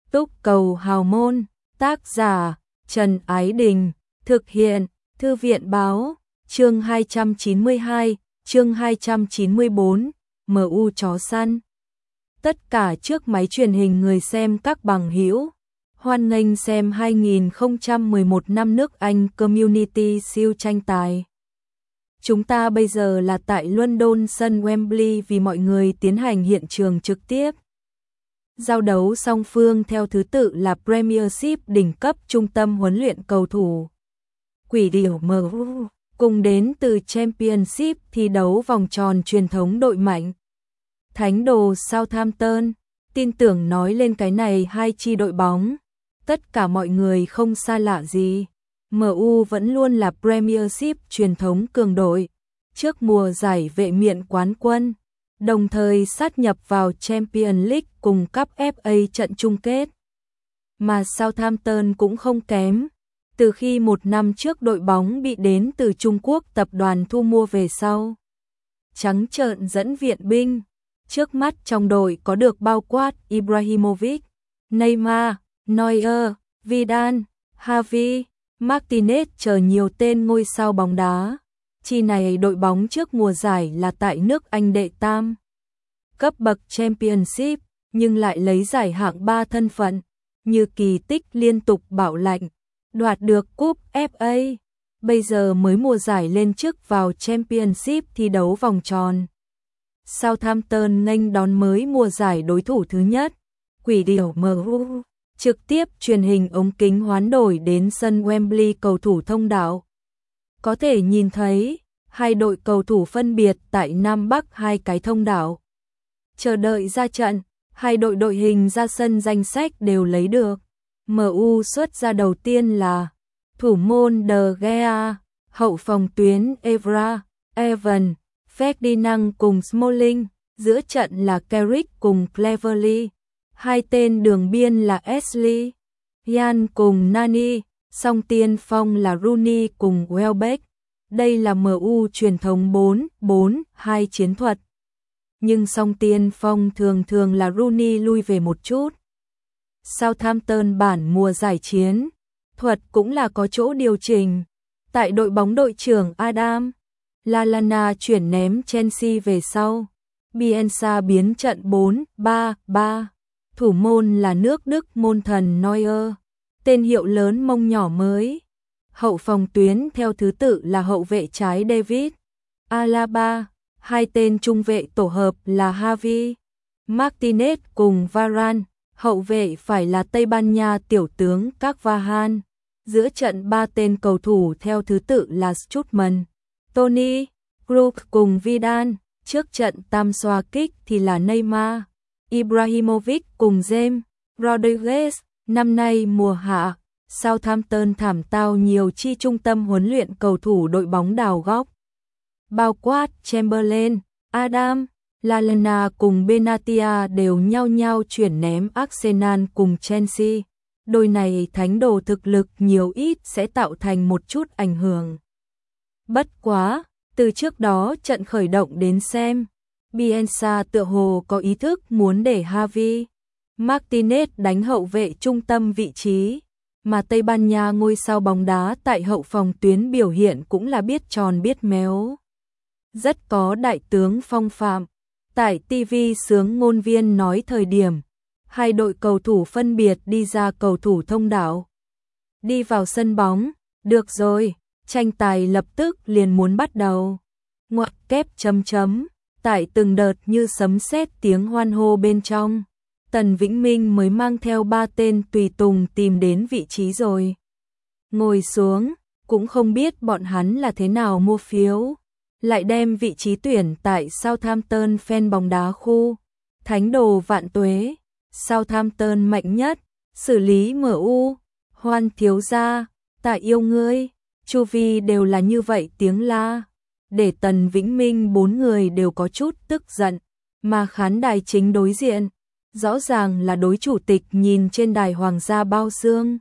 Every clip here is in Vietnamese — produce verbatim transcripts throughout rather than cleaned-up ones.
Túc Cầu Hào Môn, tác giả Trần Ái Đình, thực hiện Thư viện Báo, chương hai trăm chín mươi hai, chương hai trăm chín mươi bốn, em u chó săn. Tất cả trước máy truyền hình người xem các bằng hữu, hoan nghênh xem hai nghìn không trăm mười một năm nước Anh Community Shield tranh tài. Chúng ta bây giờ là tại London sân Wembley vì mọi người tiến hành hiện trường trực tiếp. Giao đấu song phương theo thứ tự là Premiership đỉnh cấp trung tâm huấn luyện cầu thủ. Quỷ điểu em u cùng đến từ Championship thi đấu vòng tròn truyền thống đội mạnh. Thánh đồ Southampton, tin tưởng nói lên cái này hai chi đội bóng. Tất cả mọi người không xa lạ gì. em u vẫn luôn là Premiership truyền thống cường đội. Trước mùa giải vệ miện quán quân, đồng thời sát nhập vào Champions League cùng cúp ép a trận chung kết. Mà Southampton cũng không kém. Từ khi một năm trước đội bóng bị đến từ Trung Quốc tập đoàn thu mua về sau, trắng trợn dẫn viện binh. Trước mắt trong đội có được bao quát Ibrahimovic, Neymar, Neuer, Vidal, Xavi, Martinez chờ nhiều tên ngôi sao bóng đá. Chi này đội bóng trước mùa giải là tại nước Anh đệ tam cấp bậc Championship, nhưng lại lấy giải hạng ba thân phận, như kỳ tích liên tục bảo lãnh, đoạt được cúp ép a. Bây giờ mới mùa giải lên chức vào Championship thi đấu vòng tròn. Southampton nghênh đón mới mùa giải đối thủ thứ nhất, Quỷ điểu em u, trực tiếp truyền hình ống kính hoán đổi đến sân Wembley cầu thủ thông đạo. Có thể nhìn thấy hai đội cầu thủ phân biệt tại Nam Bắc hai cái thông đạo. Chờ đợi ra trận, hai đội đội hình ra sân danh sách đều lấy được. em u xuất ra đầu tiên là thủ môn De Gea, hậu phòng tuyến Evra, Evan, Ferdinand cùng Smalling, giữa trận là Carrick cùng Cleverley, hai tên đường biên là Ashley, Young cùng Nani, song tiên phong là Rooney cùng Welbeck. Đây là em u truyền thống bốn bốn hai chiến thuật. Nhưng song tiên phong thường thường là Rooney lui về một chút. Southampton bản mùa giải chiến thuật cũng là có chỗ điều chỉnh. Tại đội bóng đội trưởng Adam Lallana chuyển ném Chelsea về sau, Bielsa biến trận bốn ba ba. Thủ môn là nước Đức môn thần Neuer, tên hiệu lớn mông nhỏ mới. Hậu phòng tuyến theo thứ tự là hậu vệ trái David Alaba, hai tên trung vệ tổ hợp là Xavi, Martinez cùng Varane, hậu vệ phải là Tây Ban Nha tiểu tướng Carvajal. Giữa trận ba tên cầu thủ theo thứ tự là Strootman, Toni, Kroos cùng Vidal. Trước trận tam xoa kích thì là Neymar, Ibrahimovic cùng James Rodriguez. Năm nay mùa hạ, Southampton thảm tao nhiều chi trung tâm huấn luyện cầu thủ đội bóng đào góc. Bao quát Chamberlain, Adam, Lallana cùng Benatia đều nhau nhau chuyển ném Arsenal cùng Chelsea. Đôi này thánh đồ thực lực nhiều ít sẽ tạo thành một chút ảnh hưởng. Bất quá, từ trước đó trận khởi động đến xem, Bielsa tựa hồ có ý thức muốn để Xavi, Martinez đánh hậu vệ trung tâm vị trí, mà Tây Ban Nha ngôi sao bóng đá tại hậu phòng tuyến biểu hiện cũng là biết tròn biết méo. Rất có đại tướng phong phạm. Tại ti vi sướng ngôn viên nói thời điểm, hai đội cầu thủ phân biệt đi ra cầu thủ thông đạo. Đi vào sân bóng, được rồi, tranh tài lập tức liền muốn bắt đầu. Ngoặc kép chấm chấm, tại từng đợt như sấm sét tiếng hoan hô bên trong. Tần Vĩnh Minh mới mang theo ba tên tùy tùng tìm đến vị trí rồi. Ngồi xuống, cũng không biết bọn hắn là thế nào mua phiếu. Lại đem vị trí tuyển tại Southampton fan bóng đá khu. Thánh đồ vạn tuế, Southampton mạnh nhất, xử lý em u, Hoan thiếu gia, tạ yêu ngươi, chu vi đều là như vậy tiếng la. Để Tần Vĩnh Minh bốn người đều có chút tức giận, mà khán đài chính đối diện, rõ ràng là đối chủ tịch nhìn trên đài Hoàng gia bao xương.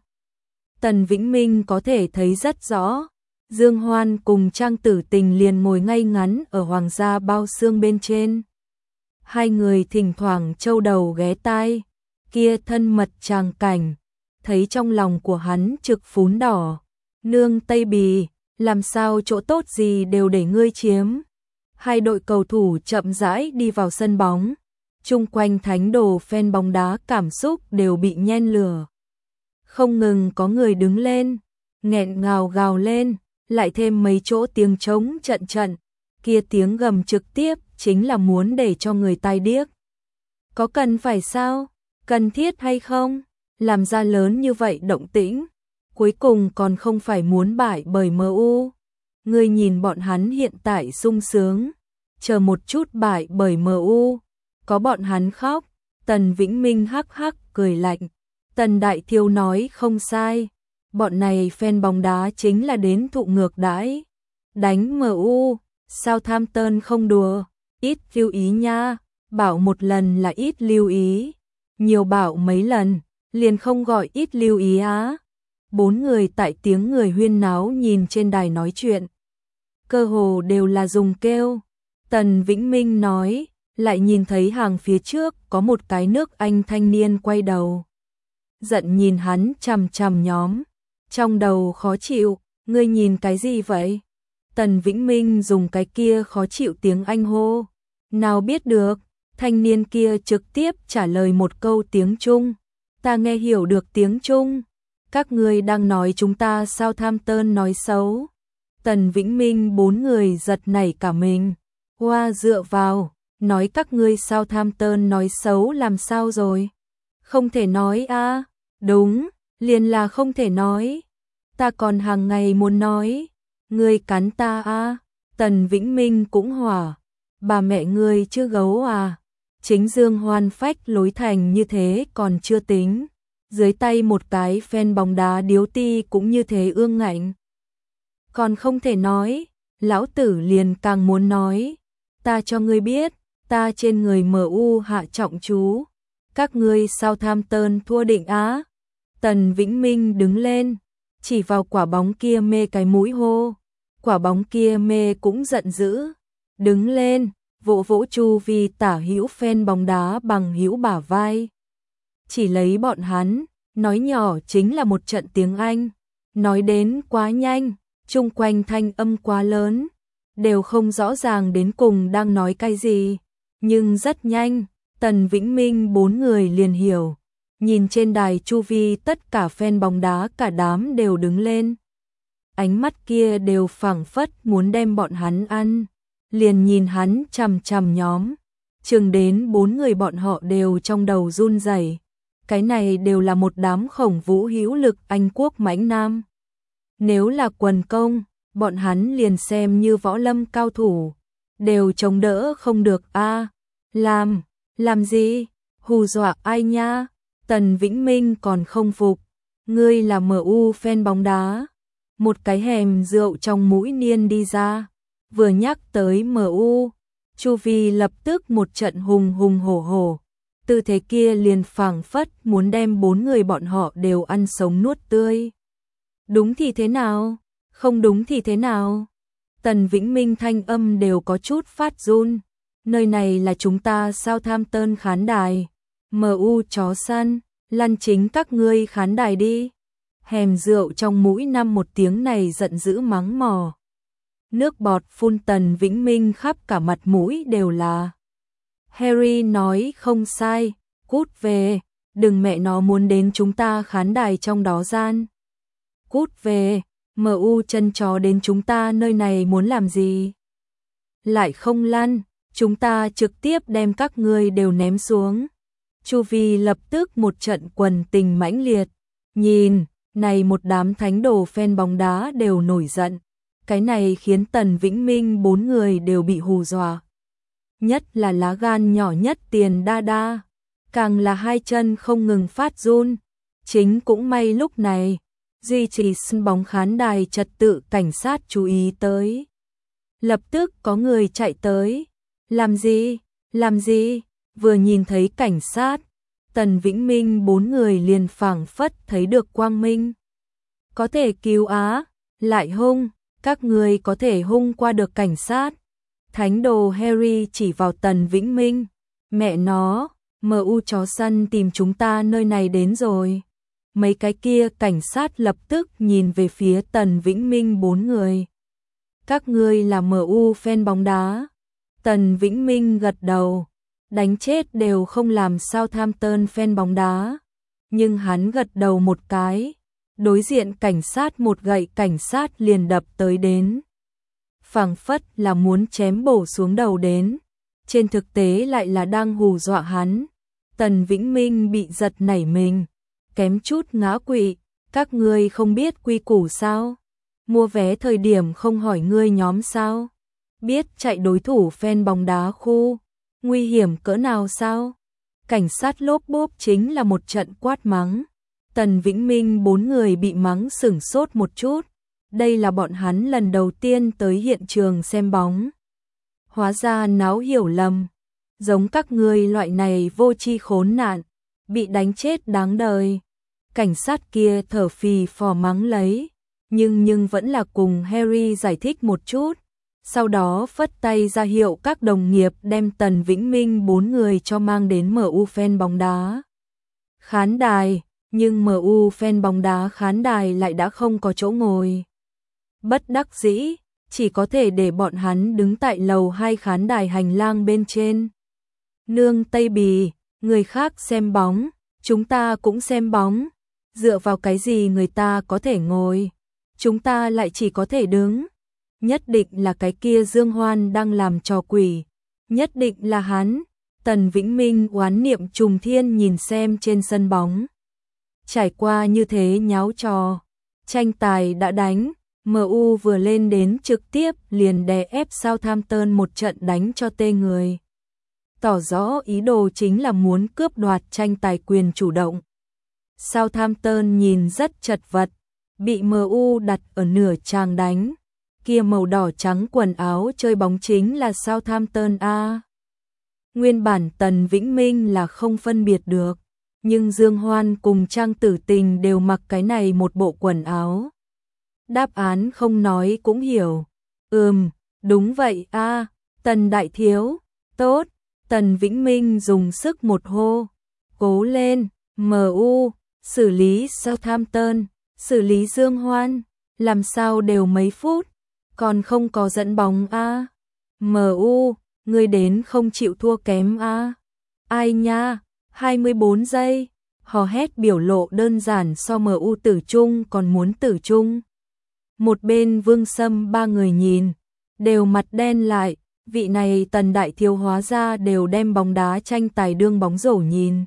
Tần Vĩnh Minh có thể thấy rất rõ, Dương Hoan cùng Trang Tử Tình liền ngồi ngay ngắn ở Hoàng gia bao xương bên trên. Hai người thỉnh thoảng châu đầu ghé tai, kia thân mật tràng cảnh, thấy trong lòng của hắn trực phún đỏ. Nương Tây Bì, làm sao chỗ tốt gì đều để ngươi chiếm. Hai đội cầu thủ chậm rãi đi vào sân bóng. Chung quanh thánh đồ fan bóng đá cảm xúc đều bị nhen lửa. Không ngừng có người đứng lên, nghẹn ngào gào lên, lại thêm mấy chỗ tiếng trống trận trận. Kia tiếng gầm trực tiếp chính là muốn để cho người tai điếc. Có cần phải sao? Cần thiết hay không? Làm ra lớn như vậy động tĩnh, cuối cùng còn không phải muốn bại bởi em u. Ngươi nhìn bọn hắn hiện tại sung sướng, chờ một chút bại bởi em u, có bọn hắn khóc. Tần Vĩnh Minh hắc hắc cười lạnh. Tần Đại Thiêu nói không sai, bọn này fan bóng đá chính là đến thụ ngược đãi. Đánh em u, Southampton không đùa, ít lưu ý nha, bảo một lần là ít lưu ý, nhiều bảo mấy lần, liền không gọi ít lưu ý á. Bốn người tại tiếng người huyên náo nhìn trên đài nói chuyện, cơ hồ đều là dùng kêu. Tần Vĩnh Minh nói, lại nhìn thấy hàng phía trước có một cái nước Anh thanh niên quay đầu. Giận nhìn hắn chằm chằm nhóm, trong đầu khó chịu, ngươi nhìn cái gì vậy? Tần Vĩnh Minh dùng cái kia khó chịu tiếng Anh hô. Nào biết được, thanh niên kia trực tiếp trả lời một câu tiếng Trung. Ta nghe hiểu được tiếng Trung. Các ngươi đang nói chúng ta Southampton nói xấu. Tần Vĩnh Minh bốn người giật nảy cả mình. Hoa dựa vào, nói các ngươi Southampton nói xấu làm sao rồi? Không thể nói a. À? Đúng, liền là không thể nói. Ta còn hàng ngày muốn nói. Ngươi cắn ta a. À? Tần Vĩnh Minh cũng hỏa. Bà mẹ ngươi chưa gấu à? Chính Dương Hoan phách lối thành như thế còn chưa tính. Dưới tay một cái fan bóng đá điếu ti cũng như thế ương ngạnh. Còn không thể nói, lão tử liền càng muốn nói. Ta cho ngươi biết, ta trên người em u hạ trọng chú. Các ngươi Southampton thua định á. Tần Vĩnh Minh đứng lên, chỉ vào quả bóng kia mê cái mũi hô. Quả bóng kia mê cũng giận dữ. Đứng lên, vỗ vỗ chu vi tả hữu fan bóng đá bằng hữu bả vai. Chỉ lấy bọn hắn, nói nhỏ chính là một trận tiếng Anh. Nói đến quá nhanh, chung quanh thanh âm quá lớn, đều không rõ ràng đến cùng đang nói cái gì. Nhưng rất nhanh, Tần Vĩnh Minh bốn người liền hiểu. Nhìn trên đài chu vi tất cả fan bóng đá cả đám đều đứng lên. Ánh mắt kia đều phảng phất muốn đem bọn hắn ăn. Liền nhìn hắn chằm chằm nhóm. Chừng đến bốn người bọn họ đều trong đầu run rẩy. Cái này đều là một đám khổng vũ hữu lực Anh quốc mãnh nam. Nếu là quần công, bọn hắn liền xem như võ lâm cao thủ. Đều chống đỡ không được a. À, làm, làm gì? Hù dọa ai nha? Tần Vĩnh Minh còn không phục. Ngươi là em u fan bóng đá. Một cái hèm rượu trong mũi niên đi ra. Vừa nhắc tới em u, chu vi lập tức một trận hùng hùng hổ hổ. Tư thế kia liền phảng phất muốn đem bốn người bọn họ đều ăn sống nuốt tươi. Đúng thì thế nào? Không đúng thì thế nào? Tần Vĩnh Minh thanh âm đều có chút phát run. Nơi này là chúng ta Southampton khán đài. em u chó săn, lăn chính các ngươi khán đài đi. Hèm rượu trong mũi năm một tiếng này giận dữ mắng mỏ. Nước bọt phun Tần Vĩnh Minh khắp cả mặt mũi đều là. Harry nói không sai, cút về, đừng mẹ nó muốn đến chúng ta khán đài trong đó gian. Cút về, em u chân chó đến chúng ta nơi này muốn làm gì? Lại không lăn, chúng ta trực tiếp đem các ngươi đều ném xuống. Chu vi lập tức một trận quần tình mãnh liệt. Nhìn, này một đám thánh đồ fan bóng đá đều nổi giận. Cái này khiến Tần Vĩnh Minh bốn người đều bị hù dọa. Nhất là lá gan nhỏ nhất Tiền Đa Đa, càng là hai chân không ngừng phát run. Chính cũng may lúc này, duy trì sân bóng khán đài trật tự cảnh sát chú ý tới. Lập tức có người chạy tới. Làm gì? Làm gì? Vừa nhìn thấy cảnh sát, Tần Vĩnh Minh bốn người liền phảng phất thấy được quang minh. Có thể cứu á, lại hung, các người có thể hung qua được cảnh sát. Thánh đồ Harry chỉ vào Tần Vĩnh Minh. Mẹ nó, em u chó săn tìm chúng ta nơi này đến rồi. Mấy cái kia cảnh sát lập tức nhìn về phía Tần Vĩnh Minh bốn người. Các ngươi là em u fan bóng đá. Tần Vĩnh Minh gật đầu. Đánh chết đều không làm Southampton fan bóng đá. Nhưng hắn gật đầu một cái. Đối diện cảnh sát một gậy cảnh sát liền đập tới đến. Phảng phất là muốn chém bổ xuống đầu đến. Trên thực tế lại là đang hù dọa hắn. Tần Vĩnh Minh bị giật nảy mình. Kém chút ngã quỵ. Các ngươi không biết quy củ sao? Mua vé thời điểm không hỏi ngươi nhóm sao? Biết chạy đối thủ fan bóng đá khu. Nguy hiểm cỡ nào sao? Cảnh sát lốp bốp chính là một trận quát mắng. Tần Vĩnh Minh bốn người bị mắng sửng sốt một chút. Đây là bọn hắn lần đầu tiên tới hiện trường xem bóng. Hóa ra náo hiểu lầm. Giống các ngươi loại này vô tri khốn nạn. Bị đánh chết đáng đời. Cảnh sát kia thở phì phò mắng lấy. Nhưng nhưng vẫn là cùng Harry giải thích một chút. Sau đó phất tay ra hiệu các đồng nghiệp đem Tần Vĩnh Minh bốn người cho mang đến em u fan bóng đá khán đài, nhưng em u fan bóng đá khán đài lại đã không có chỗ ngồi. Bất đắc dĩ, chỉ có thể để bọn hắn đứng tại lầu hai khán đài hành lang bên trên. Nương Tây Bì, người khác xem bóng, chúng ta cũng xem bóng. Dựa vào cái gì người ta có thể ngồi, chúng ta lại chỉ có thể đứng. Nhất định là cái kia Dương Hoan đang làm trò quỷ. Nhất định là hắn. Tần Vĩnh Minh oán niệm trùng thiên nhìn xem trên sân bóng. Trải qua như thế nháo trò. Tranh tài đã đánh. em u vừa lên đến trực tiếp liền đè ép Southampton một trận đánh cho tê người. Tỏ rõ ý đồ chính là muốn cướp đoạt tranh tài quyền chủ động. Southampton nhìn rất chật vật. Bị em u đặt ở nửa tràng đánh. Kia màu đỏ trắng quần áo chơi bóng chính là Southampton a. Nguyên bản Tần Vĩnh Minh là không phân biệt được, nhưng Dương Hoan cùng Trang Tử Tình đều mặc cái này một bộ quần áo. Đáp án không nói cũng hiểu. Ừm, đúng vậy a, Tần đại thiếu, tốt. Tần Vĩnh Minh dùng sức một hô. Cố lên, em u, xử lý Southampton, xử lý Dương Hoan, làm sao đều mấy phút. Còn không có dẫn bóng a. em u, ngươi đến không chịu thua kém a. Ai nha, hai mươi bốn giây. Hò hét biểu lộ đơn giản so em u tử trung còn muốn tử trung. Một bên Vương Sâm ba người nhìn, đều mặt đen lại, vị này Tần đại thiếu hóa ra đều đem bóng đá tranh tài đương bóng rổ nhìn.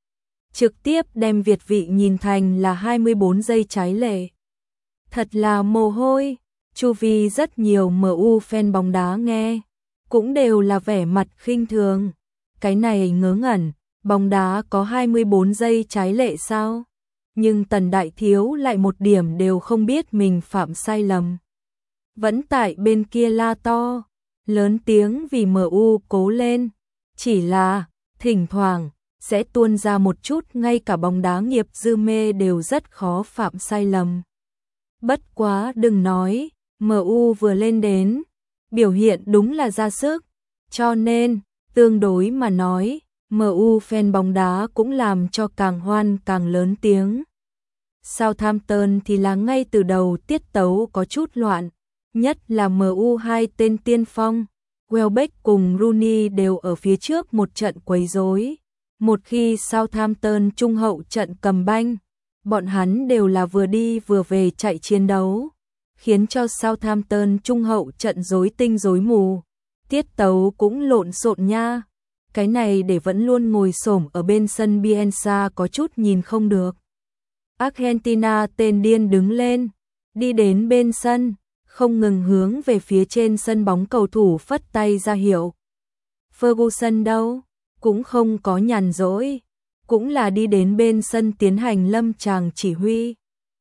Trực tiếp đem Việt vị nhìn thành là hai mươi bốn giây trái lệ. Thật là mồ hôi. Chu vi rất nhiều em u fan bóng đá nghe, cũng đều là vẻ mặt khinh thường. Cái này ngớ ngẩn, bóng đá có hai mươi bốn giây trái lệ sao? Nhưng Tần đại thiếu lại một điểm đều không biết mình phạm sai lầm. Vẫn tại bên kia la to, lớn tiếng vì em u cố lên. Chỉ là, thỉnh thoảng, sẽ tuôn ra một chút ngay cả bóng đá nghiệp dư mê đều rất khó phạm sai lầm. Bất quá đừng nói. em u vừa lên đến, biểu hiện đúng là ra sức, cho nên, tương đối mà nói, em u fan bóng đá cũng làm cho càng hoan càng lớn tiếng. Southampton thì là ngay từ đầu tiết tấu có chút loạn, nhất là em u hai tên tiên phong, Welbeck cùng Rooney đều ở phía trước một trận quấy rối. Một khi Southampton trung hậu trận cầm banh, bọn hắn đều là vừa đi vừa về chạy chiến đấu. Khiến cho Southampton trung hậu trận rối tinh rối mù, tiết tấu cũng lộn xộn nha. Cái này để vẫn luôn ngồi xổm ở bên sân Bielsa có chút nhìn không được. Argentina tên điên đứng lên, đi đến bên sân, không ngừng hướng về phía trên sân bóng cầu thủ phất tay ra hiệu. Ferguson đâu, cũng không có nhàn rỗi, cũng là đi đến bên sân tiến hành lâm tràng chỉ huy.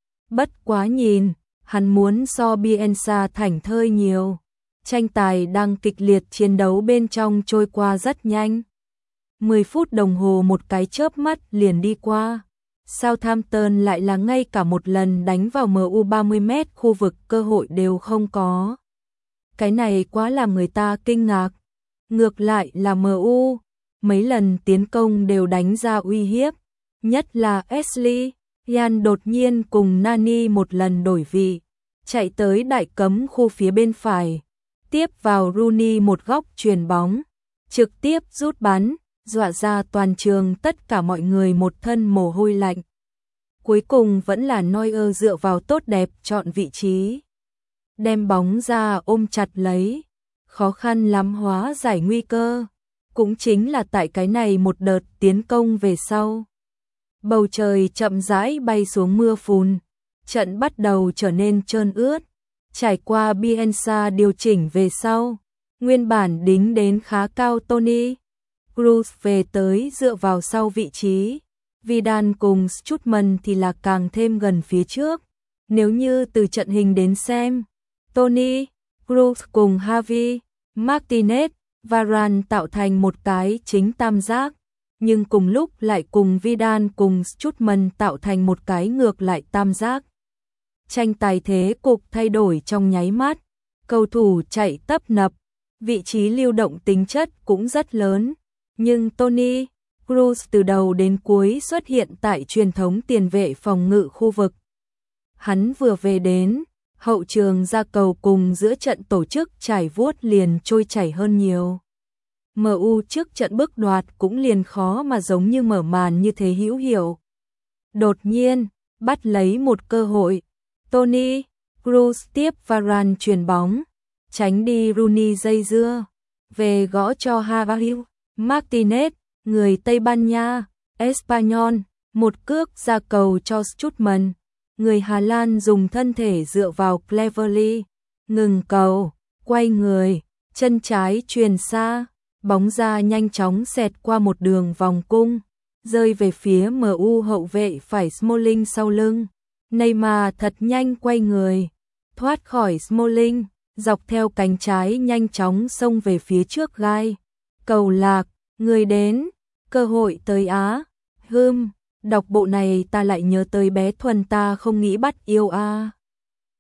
Bất quá nhìn, hắn muốn so Bielsa thảnh thơi nhiều. Tranh tài đang kịch liệt chiến đấu bên trong trôi qua rất nhanh. mười phút đồng hồ một cái chớp mắt liền đi qua. Southampton lại là ngay cả một lần đánh vào em u ba mươi mét khu vực cơ hội đều không có. Cái này quá làm người ta kinh ngạc. Ngược lại là em u, mấy lần tiến công đều đánh ra uy hiếp, nhất là Ashley Young đột nhiên cùng Nani một lần đổi vị, chạy tới đại cấm khu phía bên phải, tiếp vào Rooney một góc chuyền bóng, trực tiếp rút bắn, dọa ra toàn trường tất cả mọi người một thân mồ hôi lạnh. Cuối cùng vẫn là Neuer dựa vào tốt đẹp chọn vị trí, đem bóng ra ôm chặt lấy, khó khăn lắm hóa giải nguy cơ. Cũng chính là tại cái này một đợt tiến công về sau, bầu trời chậm rãi bay xuống mưa phùn, trận bắt đầu trở nên trơn ướt. Trải qua Bielsa điều chỉnh về sau, nguyên bản đính đến khá cao Toni Kroos về tới dựa vào sau vị trí, Vidal cùng Strootman thì là càng thêm gần phía trước. Nếu như từ trận hình đến xem, Toni Kroos cùng Javi Martinez, Varane tạo thành một cái chính tam giác, nhưng cùng lúc lại cùng Vidal cùng Strootman tạo thành một cái ngược lại tam giác. Tranh tài thế cục thay đổi trong nháy mắt, cầu thủ chạy tấp nập, vị trí lưu động tính chất cũng rất lớn, nhưng Toni Kroos từ đầu đến cuối xuất hiện tại truyền thống tiền vệ phòng ngự khu vực. Hắn vừa về đến, hậu trường ra cầu cùng giữa trận tổ chức trải vuốt liền trôi chảy hơn nhiều. em u trước trận bước đoạt cũng liền khó mà giống như mở màn như thế hữu hiệu. Đột nhiên, bắt lấy một cơ hội, Toni Kroos tiếp Varane chuyền bóng, tránh đi Rooney dây dưa, về gõ cho Javi Martinez, người Tây Ban Nha, Espanyol, một cước ra cầu cho Strootman, người Hà Lan dùng thân thể dựa vào Cleverley, ngừng cầu, quay người, chân trái chuyền xa, bóng ra nhanh chóng xẹt qua một đường vòng cung, rơi về phía em u hậu vệ phải Smalling sau lưng. Neymar thật nhanh quay người, thoát khỏi Smalling, dọc theo cánh trái nhanh chóng xông về phía trước gai. Cầu lạc, người đến, cơ hội tới Á. Hừm, đọc bộ này ta lại nhớ tới bé Thuần ta không nghĩ bắt yêu a.